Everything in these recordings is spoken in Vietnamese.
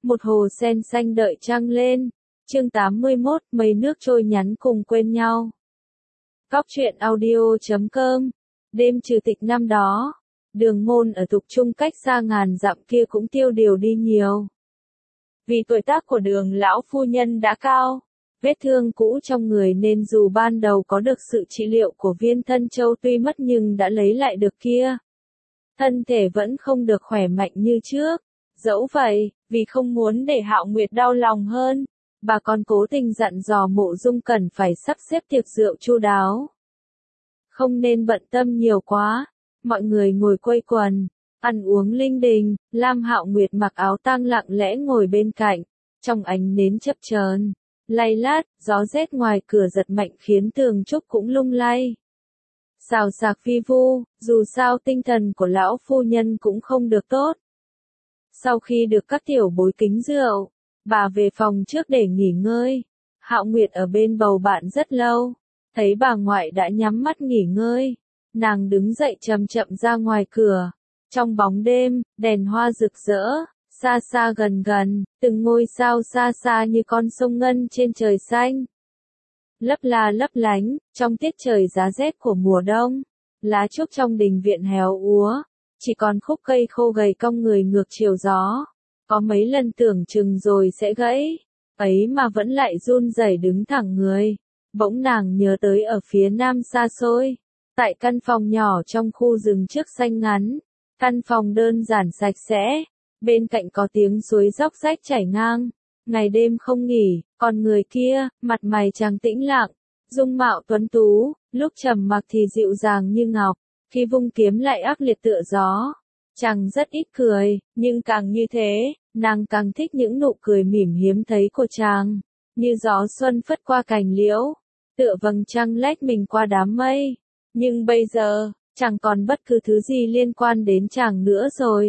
một hồ sen xanh đợi trăng lên. Chương 81, mấy nước trôi nhắn cùng quên nhau. Cóc truyện audio.com. Đêm trừ tịch năm đó, đường môn ở Tục Trung cách xa ngàn dặm kia cũng tiêu điều đi nhiều. Vì tuổi tác của Đường lão phu nhân đã cao, vết thương cũ trong người nên dù ban đầu có được sự trị liệu của Viên Thân Châu tuy mất nhưng đã lấy lại được kia. Thân thể vẫn không được khỏe mạnh như trước. Dẫu vậy, vì không muốn để Hạo Nguyệt đau lòng hơn, bà còn cố tình dặn dò Mộ Dung cần phải sắp xếp tiệc rượu chu đáo. Không nên bận tâm nhiều quá, mọi người ngồi quây quần, ăn uống linh đình. Lam Hạo Nguyệt mặc áo tang lặng lẽ ngồi bên cạnh, trong ánh nến chập chờn, lay lát, gió rét ngoài cửa giật mạnh khiến tường trúc cũng lung lay. Xào xạc vi vu, dù sao tinh thần của lão phu nhân cũng không được tốt. Sau khi được các tiểu bối kính rượu, bà về phòng trước để nghỉ ngơi. Hạo Nguyệt ở bên bầu bạn rất lâu, thấy bà ngoại đã nhắm mắt nghỉ ngơi, nàng đứng dậy chậm chậm ra ngoài cửa. Trong bóng đêm, đèn hoa rực rỡ, xa xa gần gần, từng ngôi sao xa xa như con sông ngân trên trời xanh. Lấp la lấp lánh, trong tiết trời giá rét của mùa đông, lá trúc trong đình viện héo úa, chỉ còn khúc cây khô gầy cong người ngược chiều gió. Có mấy lần tưởng chừng rồi sẽ gãy, ấy mà vẫn lại run rẩy đứng thẳng người. Bỗng nàng nhớ tới ở phía nam xa xôi, tại căn phòng nhỏ trong khu rừng trước xanh ngắn, căn phòng đơn giản sạch sẽ, bên cạnh có tiếng suối róc rách chảy ngang, ngày đêm không nghỉ. Còn người kia, mặt mày trắng tĩnh lặng, dung mạo tuấn tú, lúc trầm mặc thì dịu dàng như ngọc, khi vung kiếm lại ác liệt tựa gió. Chàng rất ít cười, nhưng càng như thế, nàng càng thích những nụ cười mỉm hiếm thấy của chàng, như gió xuân phất qua cành liễu, tựa vầng trăng lách mình qua đám mây. Nhưng bây giờ, chẳng còn bất cứ thứ gì liên quan đến chàng nữa rồi.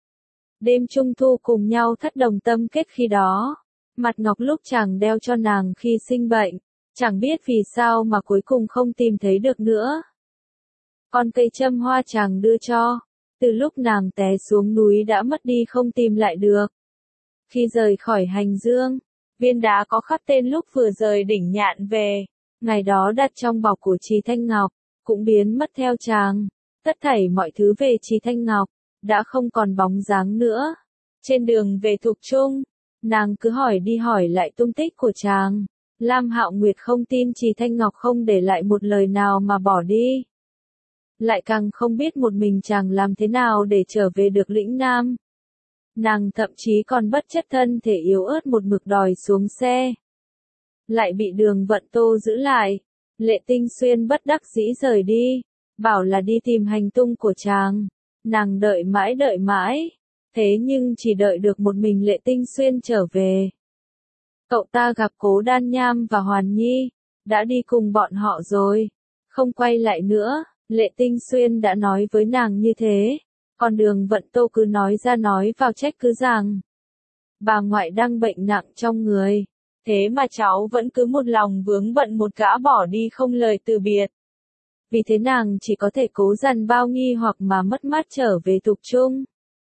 Đêm trung thu cùng nhau thất đồng tâm kết khi đó. Mặt ngọc lúc chàng đeo cho nàng khi sinh bệnh, chẳng biết vì sao mà cuối cùng không tìm thấy được nữa. Con cây châm hoa chàng đưa cho, từ lúc nàng té xuống núi đã mất đi không tìm lại được. Khi rời khỏi hành dương, viên đá có khắc tên lúc vừa rời đỉnh Nhạn về, ngày đó đặt trong bọc của Trì Thanh Ngọc, cũng biến mất theo chàng. Tất thảy mọi thứ về Trì Thanh Ngọc, đã không còn bóng dáng nữa. Trên đường về Thục Trung, nàng cứ hỏi đi hỏi lại tung tích của chàng. Lam Hạo Nguyệt không tin Trì Thanh Ngọc không để lại một lời nào mà bỏ đi. Lại càng không biết một mình chàng làm thế nào để trở về được lĩnh Nam. Nàng thậm chí còn bất chấp thân thể yếu ớt một mực đòi xuống xe. Lại bị Đường Vận Tô giữ lại. Lệ Tinh Xuyên bất đắc dĩ rời đi, bảo là đi tìm hành tung của chàng. Nàng đợi mãi. Thế nhưng chỉ đợi được một mình Lệ Tinh Xuyên trở về. Cậu ta gặp Cố Đan Nham và Hoàn Nhi, đã đi cùng bọn họ rồi, không quay lại nữa. Lệ Tinh Xuyên đã nói với nàng như thế, còn Đường Vận Tô cứ nói ra nói vào trách cứ rằng bà ngoại đang bệnh nặng trong người, thế mà cháu vẫn cứ một lòng vướng bận một gã bỏ đi không lời từ biệt. Vì thế nàng chỉ có thể cố dằn bao nghi hoặc mà mất mát trở về Thục Trung.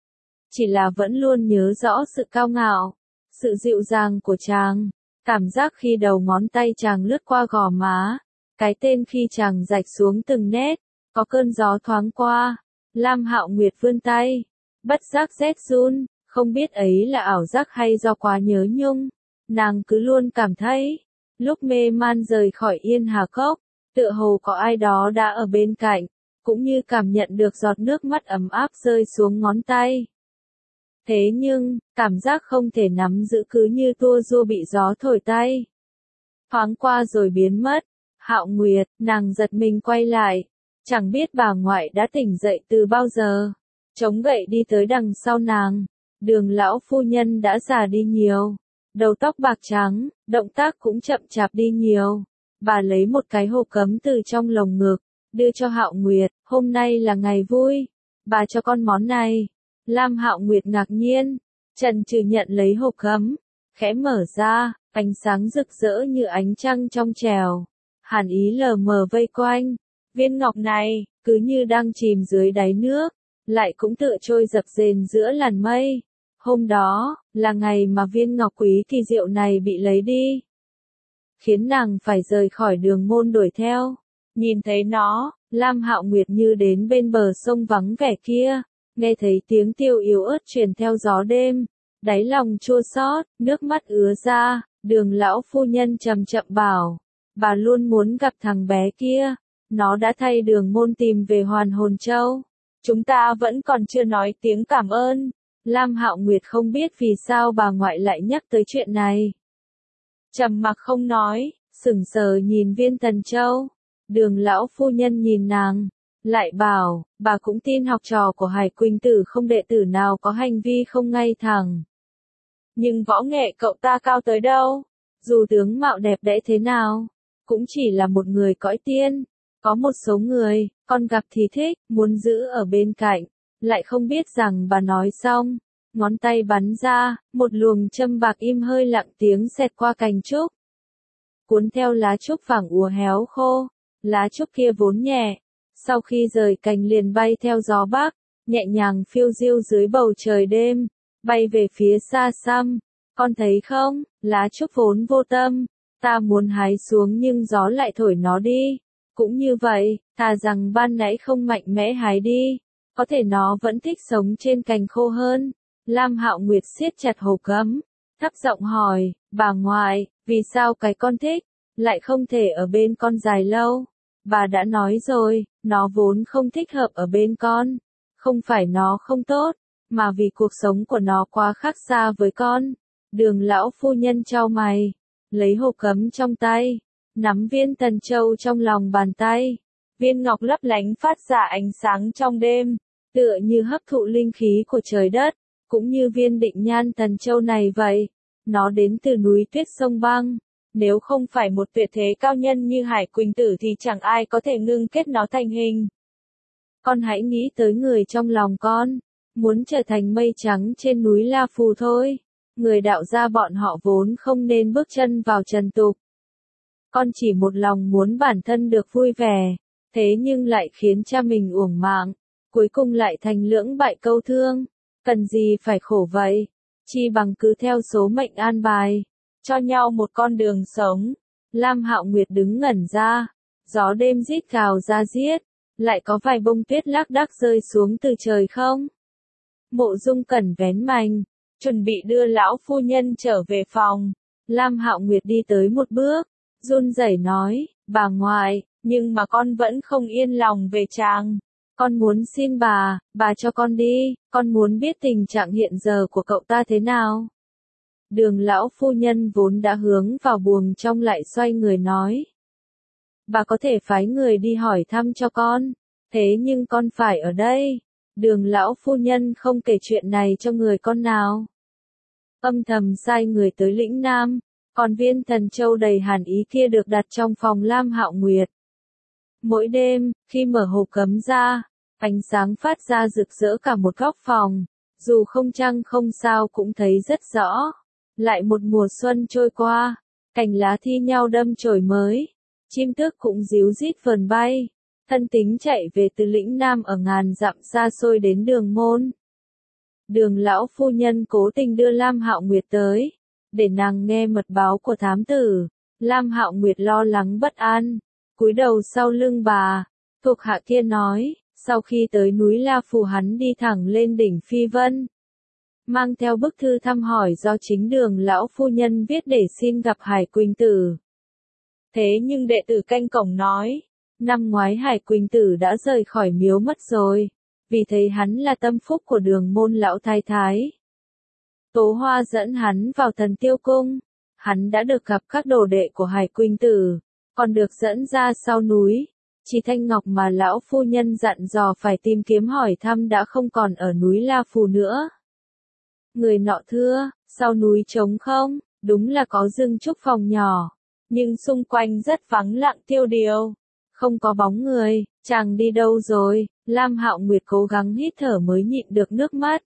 Chỉ là vẫn luôn nhớ rõ sự cao ngạo, sự dịu dàng của chàng, cảm giác khi đầu ngón tay chàng lướt qua gò má, cái tên khi chàng rạch xuống từng nét, có cơn gió thoáng qua. Lam Hạo Nguyệt vươn tay, bất giác rét run, không biết ấy là ảo giác hay do quá nhớ nhung. Nàng cứ luôn cảm thấy, lúc mê man rời khỏi Yên Hà Cốc, tựa hồ có ai đó đã ở bên cạnh, cũng như cảm nhận được giọt nước mắt ấm áp rơi xuống ngón tay. Thế nhưng, cảm giác không thể nắm giữ cứ như tua rua bị gió thổi tay. Thoáng qua rồi biến mất. Hạo Nguyệt, nàng giật mình quay lại. Chẳng biết bà ngoại đã tỉnh dậy từ bao giờ. Chống gậy đi tới đằng sau nàng. Đường lão phu nhân đã già đi nhiều. Đầu tóc bạc trắng, động tác cũng chậm chạp đi nhiều. Bà lấy một cái hộp cấm từ trong lồng ngực, đưa cho Hạo Nguyệt. Hôm nay là ngày vui, bà cho con món này. Lam Hạo Nguyệt ngạc nhiên, chần chừ nhận lấy hộp cấm, khẽ mở ra, ánh sáng rực rỡ như ánh trăng trong trèo, hàn ý lờ mờ vây quanh. Viên ngọc này, cứ như đang chìm dưới đáy nước, lại cũng tựa trôi dập dềnh giữa làn mây. Hôm đó, là ngày mà viên ngọc quý kỳ diệu này bị lấy đi. Khiến nàng phải rời khỏi đường môn đuổi theo. Nhìn thấy nó, Lam Hạo Nguyệt như đến bên bờ sông vắng vẻ kia, nghe thấy tiếng tiêu yếu ớt truyền theo gió đêm. Đáy lòng chua xót, nước mắt ứa ra, Đường lão phu nhân chậm chậm bảo. Bà luôn muốn gặp thằng bé kia. Nó đã thay Đường môn tìm về Hoàn Hồn Châu. Chúng ta vẫn còn chưa nói tiếng cảm ơn. Lam Hạo Nguyệt không biết vì sao bà ngoại lại nhắc tới chuyện này. Trầm mặc không nói, sững sờ nhìn Viên Tần Châu. Đường lão phu nhân nhìn nàng, lại bảo, bà cũng tin học trò của Hải Quỳnh Tử không đệ tử nào có hành vi không ngay thẳng. Nhưng võ nghệ cậu ta cao tới đâu? Dù tướng mạo đẹp đẽ thế nào, cũng chỉ là một người cõi tiên. Có một số người, con gặp thì thích, muốn giữ ở bên cạnh, lại không biết rằng bà nói xong. Ngón tay bắn ra, một luồng châm bạc im hơi lặng tiếng xẹt qua cành trúc. Cuốn theo lá trúc vàng úa héo khô, lá trúc kia vốn nhẹ, sau khi rời cành liền bay theo gió bắc, nhẹ nhàng phiêu diêu dưới bầu trời đêm, bay về phía xa xăm. Con thấy không, lá trúc vốn vô tâm, ta muốn hái xuống nhưng gió lại thổi nó đi. Cũng như vậy, thà rằng ban nãy không mạnh mẽ hái đi, có thể nó vẫn thích sống trên cành khô hơn. Lam Hạo Nguyệt siết chặt hộp gấm, thấp giọng hỏi, bà ngoại, vì sao cái con thích, lại không thể ở bên con dài lâu? Bà đã nói rồi, nó vốn không thích hợp ở bên con. Không phải nó không tốt, mà vì cuộc sống của nó quá khác xa với con. Đường lão phu nhân chau mày, lấy hộp gấm trong tay, nắm viên Tần Châu trong lòng bàn tay. Viên ngọc lấp lánh phát ra ánh sáng trong đêm, tựa như hấp thụ linh khí của trời đất. Cũng như viên Định Nhan Tần Châu này vậy, nó đến từ núi tuyết sông băng. Nếu không phải một tuyệt thế cao nhân như Hải Quỳnh Tử thì chẳng ai có thể ngưng kết nó thành hình. Con hãy nghĩ tới người trong lòng con, muốn trở thành mây trắng trên núi La Phù thôi. Người đạo gia bọn họ vốn không nên bước chân vào trần tục. Con chỉ một lòng muốn bản thân được vui vẻ, thế nhưng lại khiến cha mình uổng mạng, cuối cùng lại thành lưỡng bại câu thương. Cần gì phải khổ vậy, chi bằng cứ theo số mệnh an bài, cho nhau một con đường sống. Lam Hạo Nguyệt đứng ngẩn ra, gió đêm rít gào ra giết, lại có vài bông tuyết lác đác rơi xuống từ trời không? Mộ Dung Cẩn vén mành, chuẩn bị đưa lão phu nhân trở về phòng. Lam Hạo Nguyệt đi tới một bước, run rẩy nói, bà ngoại, nhưng mà con vẫn không yên lòng về chàng. Con muốn xin bà cho con đi, con muốn biết tình trạng hiện giờ của cậu ta thế nào. Đường lão phu nhân vốn đã hướng vào buồng trong lại xoay người nói. Bà có thể phái người đi hỏi thăm cho con, thế nhưng con phải ở đây. Đường lão phu nhân không kể chuyện này cho người con nào. Âm thầm sai người tới lĩnh Nam, còn viên Thần Châu đầy hàn ý kia được đặt trong phòng Lam Hạo Nguyệt. Mỗi đêm, khi mở hộp gấm ra, ánh sáng phát ra rực rỡ cả một góc phòng, dù không trăng không sao cũng thấy rất rõ. Lại một mùa xuân trôi qua, cành lá thi nhau đâm chồi mới, chim tước cũng ríu rít vờn bay, thân tính chạy về từ lĩnh Nam ở ngàn dặm xa xôi đến Đường môn. Đường lão phu nhân cố tình đưa Lam Hạo Nguyệt tới, để nàng nghe mật báo của thám tử. Lam Hạo Nguyệt lo lắng bất an, cúi đầu sau lưng bà, thuộc hạ kia nói. Sau khi tới núi La Phù hắn đi thẳng lên đỉnh Phi Vân, mang theo bức thư thăm hỏi do chính Đường lão phu nhân viết để xin gặp Hải Quỳnh Tử. Thế nhưng đệ tử canh cổng nói, năm ngoái Hải Quỳnh Tử đã rời khỏi miếu mất rồi, vì thấy hắn là tâm phúc của Đường môn lão thái thái. Tố Hoa dẫn hắn vào Thần Tiêu Cung, hắn đã được gặp các đồ đệ của Hải Quỳnh Tử, còn được dẫn ra sau núi. Chỉ Thanh Ngọc mà lão phu nhân dặn dò phải tìm kiếm hỏi thăm đã không còn ở núi La Phù nữa. Người nọ thưa, sau núi trống không, đúng là có rừng trúc phòng nhỏ, nhưng xung quanh rất vắng lặng tiêu điều, không có bóng người. Chàng đi đâu rồi? Lam Hạo Nguyệt cố gắng hít thở mới nhịn được nước mắt.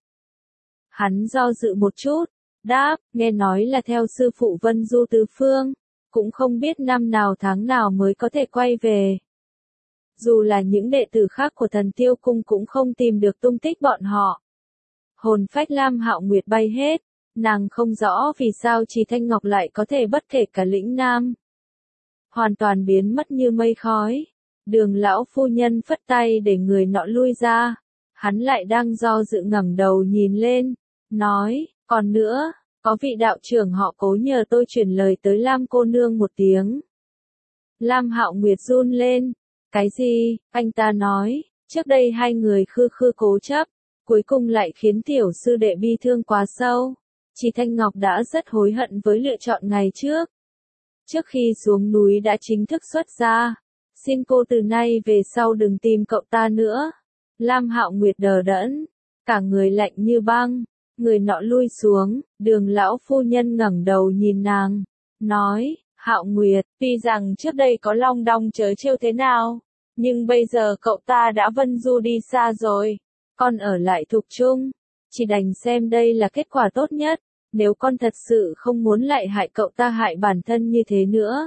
Hắn do dự một chút, đáp, nghe nói là theo sư phụ Vân Du tứ phương, cũng không biết năm nào tháng nào mới có thể quay về. Dù là những đệ tử khác của Thần Tiêu Cung cũng không tìm được tung tích bọn họ. Hồn phách Lam Hạo Nguyệt bay hết, nàng không rõ vì sao Trì Thanh Ngọc lại có thể bất kể cả lĩnh nam. Hoàn toàn biến mất như mây khói. Đường lão phu nhân phất tay để người nọ lui ra. Hắn lại đang do dự ngẩng đầu nhìn lên, nói, còn nữa, có vị đạo trưởng họ Cố nhờ tôi chuyển lời tới Lam cô nương một tiếng. Lam Hạo Nguyệt run lên, cái gì, anh ta nói, trước đây hai người khư khư cố chấp, cuối cùng lại khiến tiểu sư đệ bi thương quá sâu. Trì Thanh Ngọc đã rất hối hận với lựa chọn ngày trước. Trước khi xuống núi đã chính thức xuất ra, xin cô từ nay về sau đừng tìm cậu ta nữa. Lam Hạo Nguyệt đờ đẫn, cả người lạnh như băng, người nọ lui xuống, Đường lão phu nhân ngẩng đầu nhìn nàng, nói, Hạo Nguyệt, tuy rằng trước đây có long đong trớ trêu thế nào, nhưng bây giờ cậu ta đã vân du đi xa rồi, con ở lại Thục Trung, chỉ đành xem đây là kết quả tốt nhất, nếu con thật sự không muốn lại hại cậu ta hại bản thân như thế nữa.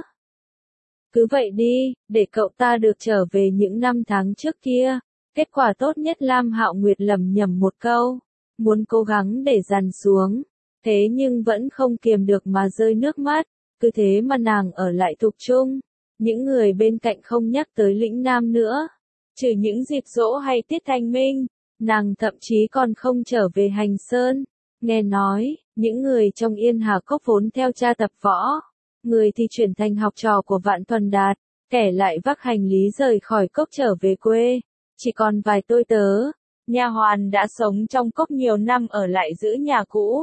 Cứ vậy đi, để cậu ta được trở về những năm tháng trước kia. Kết quả tốt nhất Lam Hạo Nguyệt lẩm nhẩm một câu, muốn cố gắng để dằn xuống, thế nhưng vẫn không kiềm được mà rơi nước mắt, cứ thế mà nàng ở lại Thục Trung, những người bên cạnh không nhắc tới lĩnh nam nữa, trừ những dịp giỗ hay tiết thanh minh, nàng thậm chí còn không trở về Hành Sơn, nghe nói, những người trong Yên Hà Cốc vốn theo cha tập võ, người thì chuyển thành học trò của Vạn Thuần Đạt, kẻ lại vác hành lý rời khỏi cốc trở về quê. Chỉ còn vài tôi tớ, nha hoàn đã sống trong cốc nhiều năm ở lại giữ nhà cũ.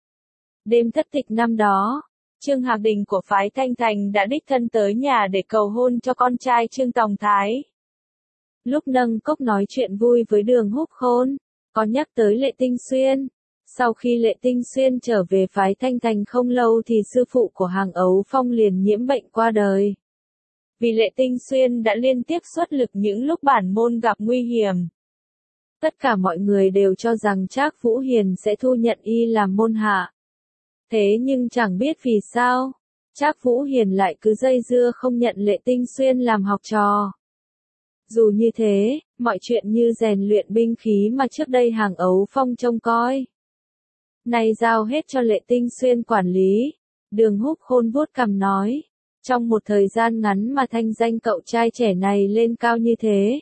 Đêm thất tịch năm đó, Trương Hạc Đình của phái Thanh Thành đã đích thân tới nhà để cầu hôn cho con trai Trương Tòng Thái. Lúc nâng cốc nói chuyện vui với Đường Húc Khôn, có nhắc tới Lệ Tinh Xuyên. Sau khi Lệ Tinh Xuyên trở về phái Thanh Thành không lâu thì sư phụ của Hàng Ấu Phong liền nhiễm bệnh qua đời. Vì Lệ Tinh Xuyên đã liên tiếp xuất lực những lúc bản môn gặp nguy hiểm. Tất cả mọi người đều cho rằng Trác Vũ Hiền sẽ thu nhận y làm môn hạ. Thế nhưng chẳng biết vì sao, Trác Vũ Hiền lại cứ dây dưa không nhận Lệ Tinh Xuyên làm học trò. Dù như thế, mọi chuyện như rèn luyện binh khí mà trước đây Hàng Ấu Phong trông coi, nay giao hết cho Lệ Tinh Xuyên quản lý. Đường Húc Khôn vuốt cằm nói. Trong một thời gian ngắn mà thanh danh cậu trai trẻ này lên cao như thế,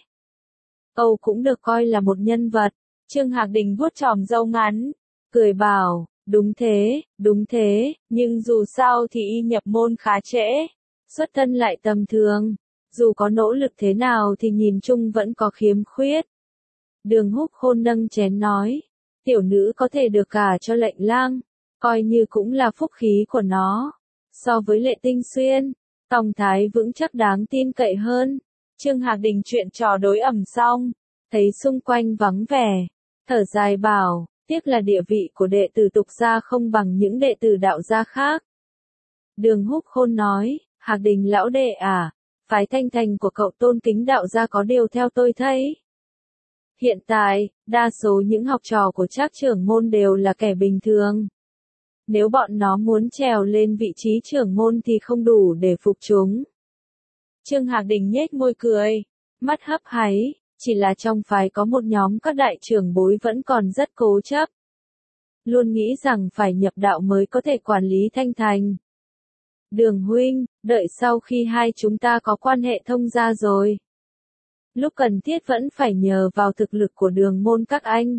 Âu cũng được coi là một nhân vật. Trương Hạc Đình vuốt chòm râu ngắn, cười bảo, đúng thế, nhưng dù sao thì y nhập môn khá trễ, xuất thân lại tầm thường, dù có nỗ lực thế nào thì nhìn chung vẫn có khiếm khuyết. Đường Húc Khôn nâng chén nói, tiểu nữ có thể được gả cho Lệnh Lang, coi như cũng là phúc khí của nó. So với Lệ Tinh Xuyên, Tòng Thái vững chắc đáng tin cậy hơn. Trương Hạc Đình chuyện trò đối ẩm xong, thấy xung quanh vắng vẻ, thở dài bảo, tiếc là địa vị của đệ tử tục gia không bằng những đệ tử đạo gia khác. Đường Húc Khôn nói, Hạc Đình lão đệ à, phái Thanh Thành của cậu tôn kính đạo gia có điều theo tôi thấy. Hiện tại, đa số những học trò của Trác trưởng môn đều là kẻ bình thường. Nếu bọn nó muốn trèo lên vị trí trưởng môn thì không đủ để phục chúng. Trương Hạc Đình nhếch môi cười, mắt hấp háy, chỉ là trong phái có một nhóm các đại trưởng bối vẫn còn rất cố chấp. Luôn nghĩ rằng phải nhập đạo mới có thể quản lý Thanh Thành. Đường huynh, đợi sau khi hai chúng ta có quan hệ thông gia rồi. Lúc cần thiết vẫn phải nhờ vào thực lực của đường môn các anh.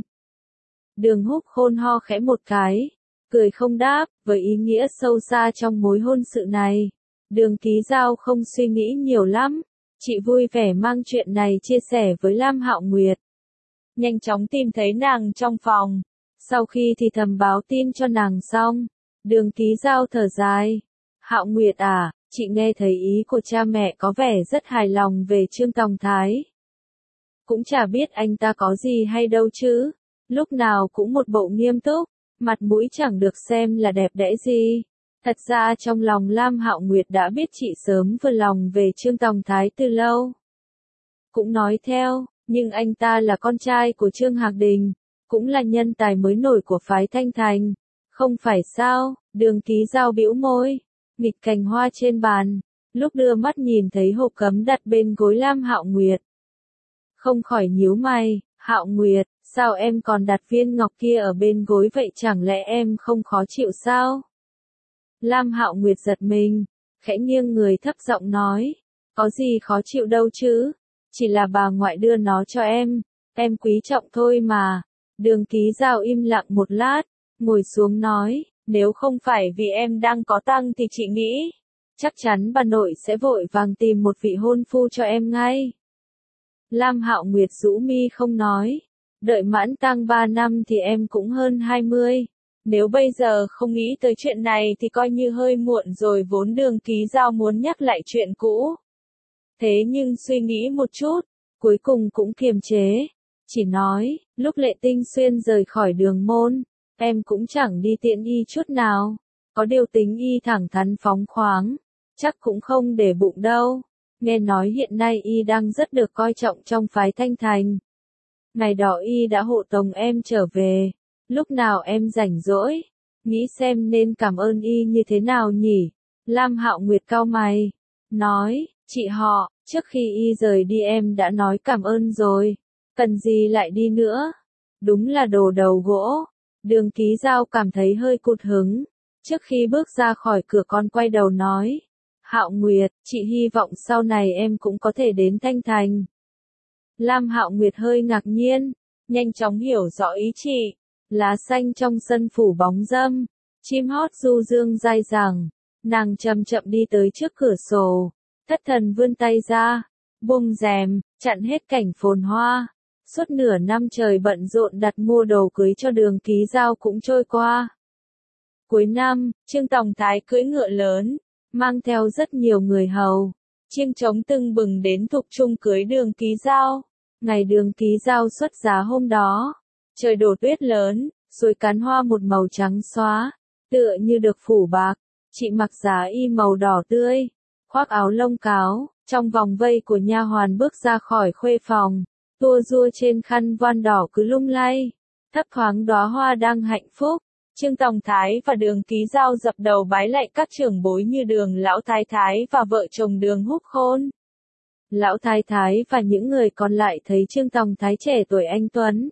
Đường Húc Khôn ho khẽ một cái, cười không đáp, với ý nghĩa sâu xa trong mối hôn sự này. Đường Ký Giao không suy nghĩ nhiều lắm, chị vui vẻ mang chuyện này chia sẻ với Lam Hạo Nguyệt. Nhanh chóng tìm thấy nàng trong phòng, sau khi thì thầm báo tin cho nàng xong, Đường Ký Giao thở dài. Hạo Nguyệt à, chị nghe thấy ý của cha mẹ có vẻ rất hài lòng về Trương Tòng Thái. Cũng chả biết anh ta có gì hay đâu chứ, lúc nào cũng một bộ nghiêm túc, mặt mũi chẳng được xem là đẹp đẽ gì. Thật ra trong lòng Lam Hạo Nguyệt đã biết chị sớm vừa lòng về Trương Tòng Thái từ lâu. Cũng nói theo, nhưng anh ta là con trai của Trương Hạc Đình, cũng là nhân tài mới nổi của phái Thanh Thành. Không phải sao, Đường Ký Giao bĩu môi, nghịch cành hoa trên bàn, lúc đưa mắt nhìn thấy hộp cấm đặt bên gối Lam Hạo Nguyệt. Không khỏi nhíu mày, Hạo Nguyệt, Sao em còn đặt viên ngọc kia ở bên gối vậy, chẳng lẽ em không khó chịu sao? Lam Hạo Nguyệt giật mình, khẽ nghiêng người thấp giọng nói, có gì khó chịu đâu chứ, chỉ là bà ngoại đưa nó cho em quý trọng thôi mà. Đường Ký Dao im lặng một lát, ngồi xuống nói, nếu không phải vì em đang có tang thì chị nghĩ, chắc chắn bà nội sẽ vội vàng tìm một vị hôn phu cho em ngay. Lam Hạo Nguyệt rũ mi không nói, đợi mãn tang 3 năm thì em cũng hơn 20. Nếu bây giờ không nghĩ tới chuyện này thì coi như hơi muộn rồi, vốn Đường Ký Dao muốn nhắc lại chuyện cũ. Thế nhưng suy nghĩ một chút, cuối cùng cũng kiềm chế, chỉ nói, lúc Lệ Tinh Xuyên rời khỏi Đường môn, em cũng chẳng đi tiễn y chút nào, có điều tính y thẳng thắn phóng khoáng, chắc cũng không để bụng đâu. Nghe nói hiện nay y đang rất được coi trọng trong phái Thanh Thành. Ngày đó y đã hộ tống em trở về, lúc nào em rảnh rỗi, nghĩ xem nên cảm ơn y như thế nào nhỉ? Lam Hạo Nguyệt cau mày, nói, chị họ, trước khi y rời đi em đã nói cảm ơn rồi, cần gì lại đi nữa? Đúng là đồ đầu gỗ. Đường Ký Dao cảm thấy hơi cụt hứng, trước khi bước ra khỏi cửa con quay đầu nói, Hạo Nguyệt, chị hy vọng sau này em cũng có thể đến Thanh Thành. Lam Hạo Nguyệt hơi ngạc nhiên, nhanh chóng hiểu rõ ý chị. Lá xanh trong sân phủ bóng râm, chim hót du dương dai dẳng, nàng chậm chậm đi tới trước cửa sổ, thất thần vươn tay ra, buông rèm, chặn hết cảnh phồn hoa. Suốt nửa năm trời bận rộn đặt mua đồ cưới cho Đường Ký Dao cũng trôi qua. Cuối năm, Trương Tòng Thái cưỡi ngựa lớn, mang theo rất nhiều người hầu, chiêng trống tưng bừng đến Thục Trung cưới Đường Ký Dao. Ngày Đường Ký Dao xuất giá hôm đó, trời đổ tuyết lớn, suối Cán Hoa một màu trắng xóa, tựa như được phủ bạc. Chị mặc giá y màu đỏ tươi, khoác áo lông cáo, trong vòng vây của nha hoàn bước ra khỏi khuê phòng, tua rua trên khăn voan đỏ cứ lung lay, thấp thoáng đóa hoa đang hạnh phúc. Trương Tòng Thái và Đường Ký Dao dập đầu bái lạy các trưởng bối như Đường Lão Thái Thái và vợ chồng Đường Húc Khôn. Lão Thái Thái và những người còn lại thấy Trương Tòng Thái trẻ tuổi anh tuấn,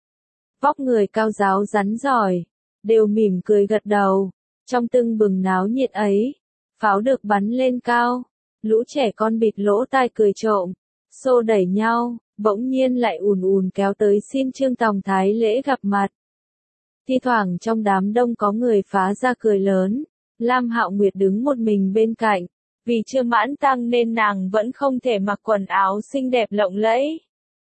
vóc người cao ráo rắn giỏi, đều mỉm cười gật đầu. Trong tưng bừng náo nhiệt ấy, pháo được bắn lên cao, lũ trẻ con bịt lỗ tai cười trộm, xô đẩy nhau, bỗng nhiên lại ùn ùn kéo tới xin Trương Tòng Thái lễ gặp mặt. Thi thoảng trong đám đông có người phá ra cười lớn, Lam Hạo Nguyệt đứng một mình bên cạnh, vì chưa mãn tang nên nàng vẫn không thể mặc quần áo xinh đẹp lộng lẫy.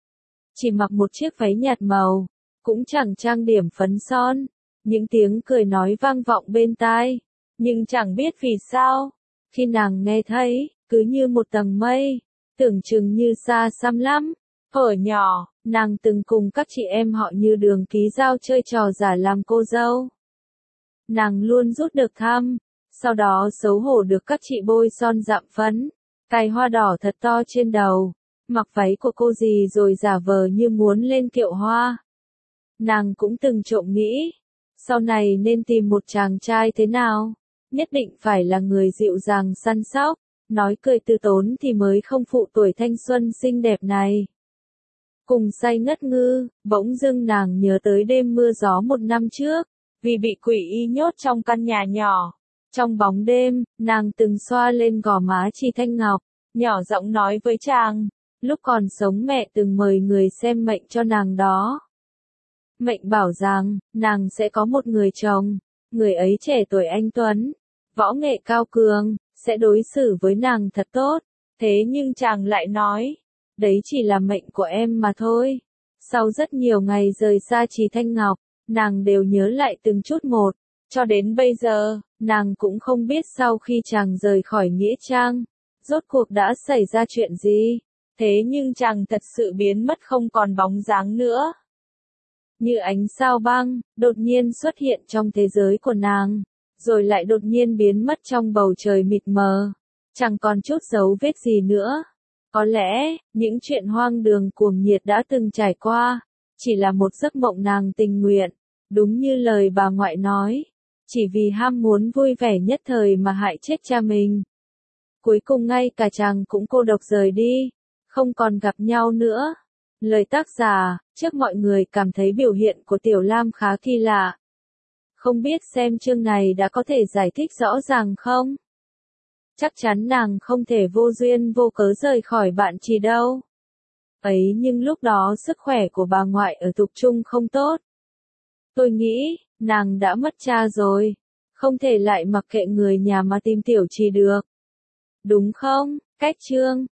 Chỉ mặc một chiếc váy nhạt màu, cũng chẳng trang điểm phấn son, những tiếng cười nói vang vọng bên tai, nhưng chẳng biết vì sao, khi nàng nghe thấy, cứ như một tầng mây, tưởng chừng như xa xăm lắm. Hồi nhỏ, nàng từng cùng các chị em họ như Đường Ký Dao chơi trò giả làm cô dâu. Nàng luôn rút được thăm, sau đó xấu hổ được các chị bôi son dạm phấn, cài hoa đỏ thật to trên đầu, mặc váy của cô dì rồi giả vờ như muốn lên kiệu hoa. Nàng cũng từng trộm nghĩ, sau này nên tìm một chàng trai thế nào, nhất định phải là người dịu dàng săn sóc, nói cười từ tốn thì mới không phụ tuổi thanh xuân xinh đẹp này. Cùng say ngất ngư, bỗng dưng nàng nhớ tới đêm mưa gió một năm trước, vì bị quỷ y nhốt trong căn nhà nhỏ. Trong bóng đêm, nàng từng xoa lên gò má Trì Thanh Ngọc, nhỏ giọng nói với chàng, lúc còn sống mẹ từng mời người xem mệnh cho nàng đó. Mệnh bảo rằng, nàng sẽ có một người chồng, người ấy trẻ tuổi anh tuấn, võ nghệ cao cường, sẽ đối xử với nàng thật tốt. Thế nhưng chàng lại nói, đấy chỉ là mệnh của em mà thôi. Sau rất nhiều ngày rời xa Trì Thanh Ngọc, nàng đều nhớ lại từng chút một, cho đến bây giờ, nàng cũng không biết sau khi chàng rời khỏi Nghĩa Trang, rốt cuộc đã xảy ra chuyện gì. Thế nhưng chàng thật sự biến mất không còn bóng dáng nữa. Như ánh sao băng, đột nhiên xuất hiện trong thế giới của nàng, rồi lại đột nhiên biến mất trong bầu trời mịt mờ, chẳng còn chút dấu vết gì nữa. Có lẽ, những chuyện hoang đường cuồng nhiệt đã từng trải qua, chỉ là một giấc mộng nàng tình nguyện, đúng như lời bà ngoại nói, chỉ vì ham muốn vui vẻ nhất thời mà hại chết cha mình. Cuối cùng ngay cả chàng cũng cô độc rời đi, không còn gặp nhau nữa. Lời tác giả, trước mọi người cảm thấy biểu hiện của Tiểu Lam khá kỳ lạ. Không biết xem chương này đã có thể giải thích rõ ràng không? Chắc chắn nàng không thể vô duyên vô cớ rời khỏi bạn Trì đâu. Ấy nhưng lúc đó sức khỏe của bà ngoại ở Tục Trung không tốt. Tôi nghĩ, nàng đã mất cha rồi. Không thể lại mặc kệ người nhà mà tìm Tiểu Trì được. Đúng không, Cách Trương?